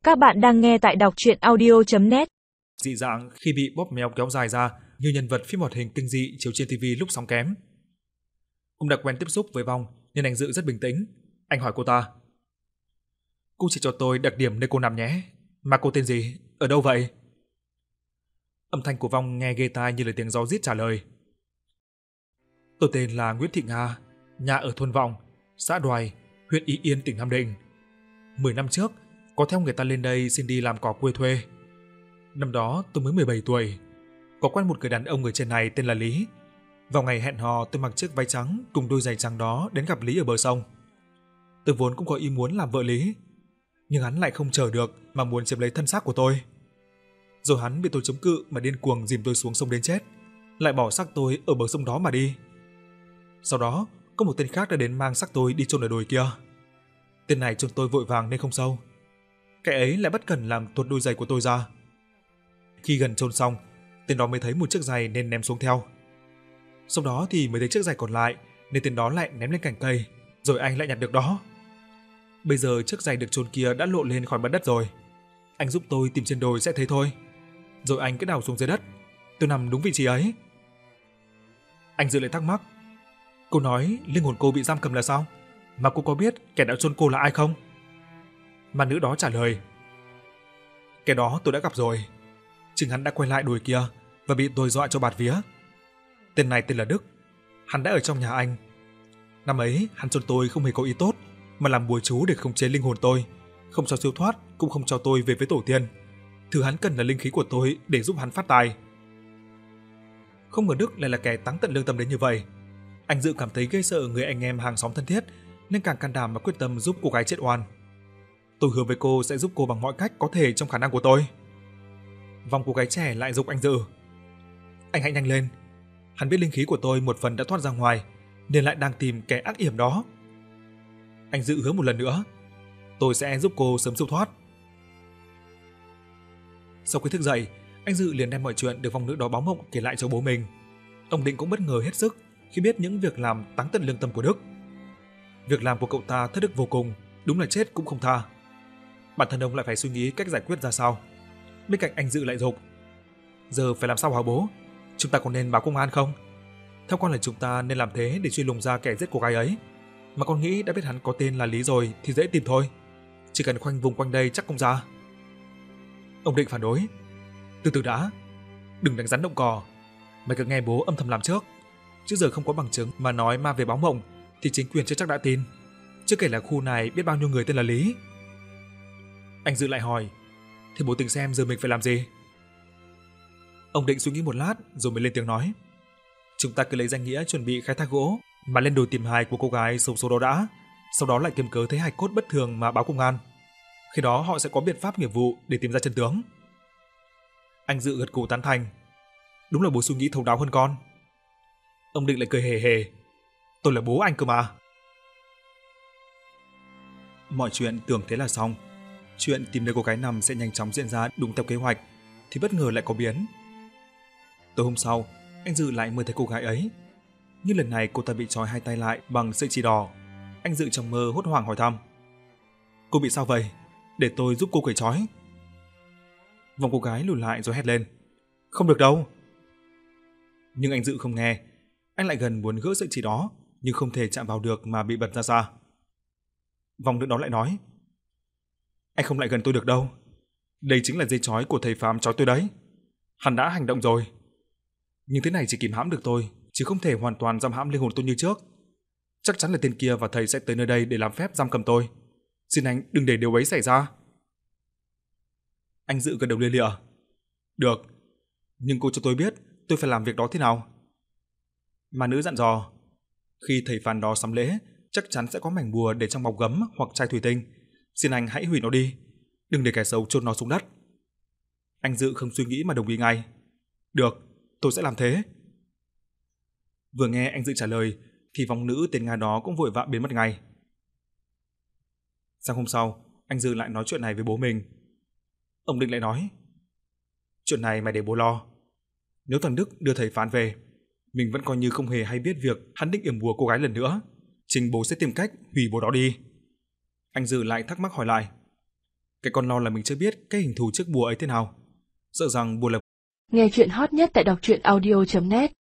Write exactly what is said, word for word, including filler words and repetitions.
Các bạn đang nghe tại đọc truyện audio chấm net. Dị dạng khi bị bóp méo kéo dài ra như nhân vật phim hoạt hình kinh dị chiếu trên ti vi lúc sóng kém. Cũng đã quen tiếp xúc với Vong nên anh Dự rất bình tĩnh. Anh hỏi cô ta: "Cô chỉ cho tôi đặc điểm nơi cô nằm nhé. Mà cô tên gì? Ở đâu vậy?" Âm thanh của Vong nghe ghê tai như là tiếng gió rít trả lời: "Tôi tên là Nguyễn Thị Nga, nhà ở thôn Vọng, xã Đoài, huyện Ý Yên, tỉnh Nam Định. Mười năm trước, có theo người ta lên đây xin đi làm cỏ quê thuê. Năm đó tôi mới mười bảy tuổi, có quen một người đàn ông ở trên này tên là Lý. Vào ngày hẹn hò tôi mặc chiếc váy trắng cùng đôi giày trắng đó đến gặp Lý ở bờ sông. Tôi vốn cũng có ý muốn làm vợ Lý, nhưng hắn lại không chờ được mà muốn chiếm lấy thân xác của tôi. Rồi hắn bị tôi chống cự mà điên cuồng dìm tôi xuống sông đến chết, lại bỏ xác tôi ở bờ sông đó mà đi. Sau đó, có một tên khác đã đến mang xác tôi đi chôn ở đồi kia. Tên này chôn tôi vội vàng nên không sâu. Kẻ ấy lại bất cẩn làm tuột đôi giày của tôi ra. Khi gần chôn xong, tên đó mới thấy một chiếc giày nên ném xuống theo. Sau đó thì mới thấy chiếc giày còn lại nên tên đó lại ném lên cành cây, rồi anh lại nhặt được đó. Bây giờ chiếc giày được chôn kia đã lộ lên khỏi mặt đất rồi. Anh giúp tôi tìm trên đồi sẽ thấy thôi. Rồi anh cứ đào xuống dưới đất. Tôi nằm đúng vị trí ấy." Anh Dự lại thắc mắc: "Cô nói linh hồn cô bị giam cầm là sao? Mà cô có biết kẻ đã chôn cô là ai không?" Mà nữ đó trả lời: "Kẻ đó tôi đã gặp rồi. Chính hắn đã quay lại đồi kia và bị tôi dọa cho bạt vía. Tên này tên là Đức. Hắn đã ở trong nhà anh. Năm ấy hắn chôn tôi không hề có ý tốt, mà làm bùa chú để khống chế linh hồn tôi, không cho siêu thoát, cũng không cho tôi về với tổ tiên. Thứ hắn cần là linh khí của tôi để giúp hắn phát tài." Không ngờ Đức lại là kẻ táng tận lương tâm đến như vậy. Anh Dự cảm thấy ghê sợ người anh em hàng xóm thân thiết, nên càng can đảm mà quyết tâm giúp cô gái chết oan. "Tôi hứa với cô sẽ giúp cô bằng mọi cách có thể trong khả năng của tôi." Vòng cô gái trẻ lại giục anh Dự: "Anh hãy nhanh lên. Hắn biết linh khí của tôi một phần đã thoát ra ngoài, nên lại đang tìm kẻ ác yểm đó." Anh Dự hứa một lần nữa: "Tôi sẽ giúp cô sớm siêu thoát." Sau khi thức dậy, anh Dự liền đem mọi chuyện được vong nữ đó báo mộng kể lại cho bố mình. Ông Định cũng bất ngờ hết sức khi biết những việc làm táng tận lương tâm của Đức. Việc làm của cậu ta thất đức vô cùng, đúng là chết cũng không tha. Bản thân ông lại phải suy nghĩ cách giải quyết ra sao. Bên cạnh anh Dự lại giục: "Giờ phải làm sao hả bố? Chúng ta có nên báo công an không? Theo con là chúng ta nên làm thế để truy lùng ra kẻ giết cô gái ấy. Mà con nghĩ đã biết hắn có tên là Lý rồi thì dễ tìm thôi. Chỉ cần khoanh vùng quanh đây chắc không ra." Ông Định phản đối: "Từ từ đã, đừng đánh rắn động cỏ. Mày cứ nghe bố âm thầm làm trước. Chứ giờ không có bằng chứng mà nói ma về báo mộng thì chính quyền chưa chắc đã tin. Chưa kể là khu này biết bao nhiêu người tên là Lý." Anh Dự lại hỏi: "Thì bố tính xem giờ mình phải làm gì?" Ông Định suy nghĩ một lát rồi mới lên tiếng nói: "Chúng ta cứ lấy danh nghĩa chuẩn bị khai thác gỗ mà lên đồi tìm hài của cô gái xấu số đó đã, sau đó lại kiếm cớ thấy hài cốt bất thường mà báo công an. Khi đó họ sẽ có biện pháp nghiệp vụ để tìm ra chân tướng." Anh Dự gật gù tán thành: "Đúng là bố suy nghĩ thấu đáo hơn con." Ông Định lại cười hề hề: "Tôi là bố anh cơ mà." Mọi chuyện tưởng thế là xong. Chuyện tìm nơi cô gái nằm sẽ nhanh chóng diễn ra đúng theo kế hoạch, thì bất ngờ lại có biến. Tối hôm sau, anh Dự lại mơ thấy cô gái ấy. Nhưng lần này cô ta bị trói hai tay lại bằng sợi chỉ đỏ. Anh Dự trong mơ hốt hoảng hỏi thăm: "Cô bị sao vậy? Để tôi giúp cô cởi trói." Vòng cô gái lùi lại rồi hét lên: "Không được đâu." Nhưng anh Dự không nghe. Anh lại gần muốn gỡ sợi chỉ đó, nhưng không thể chạm vào được mà bị bật ra xa. Vòng nữ đó lại nói: "Anh không lại gần tôi được đâu. Đây chính là dây trói của thầy Phàm trói tôi đấy. Hắn đã hành động rồi. Nhưng thế này chỉ kìm hãm được tôi, chứ không thể hoàn toàn giam hãm linh hồn tôi như trước. Chắc chắn là tên kia và thầy sẽ tới nơi đây để làm phép giam cầm tôi. Xin anh đừng để điều ấy xảy ra." Anh Dự gật đầu lia lịa: "Được, nhưng cô cho tôi biết tôi phải làm việc đó thế nào." Mà nữ dặn dò: "Khi thầy Phàm đó sắm lễ, chắc chắn sẽ có mảnh bùa để trong bọc gấm hoặc chai thủy tinh. Xin anh hãy hủy nó đi, đừng để kẻ xấu chôn nó xuống đất." Anh Dự không suy nghĩ mà đồng ý ngay: "Được, tôi sẽ làm thế." Vừa nghe anh Dự trả lời thì vong nữ tên Nga đó cũng vội vã biến mất ngay. Sáng hôm sau, anh Dự lại nói chuyện này với bố mình. Ông Định lại nói: "Chuyện này mày để bố lo. Nếu thằng Đức đưa thầy Phán về, mình vẫn coi như không hề hay biết việc hắn định yểm bùa cô gái lần nữa. Chính bố sẽ tìm cách hủy bùa đó đi." Anh Dự lại thắc mắc hỏi lại: Cái con lo là mình chưa biết cái hình thù chiếc bùa ấy thế nào. Sợ rằng bùa là... Nghe chuyện hot nhất tại đọc truyện audio chấm net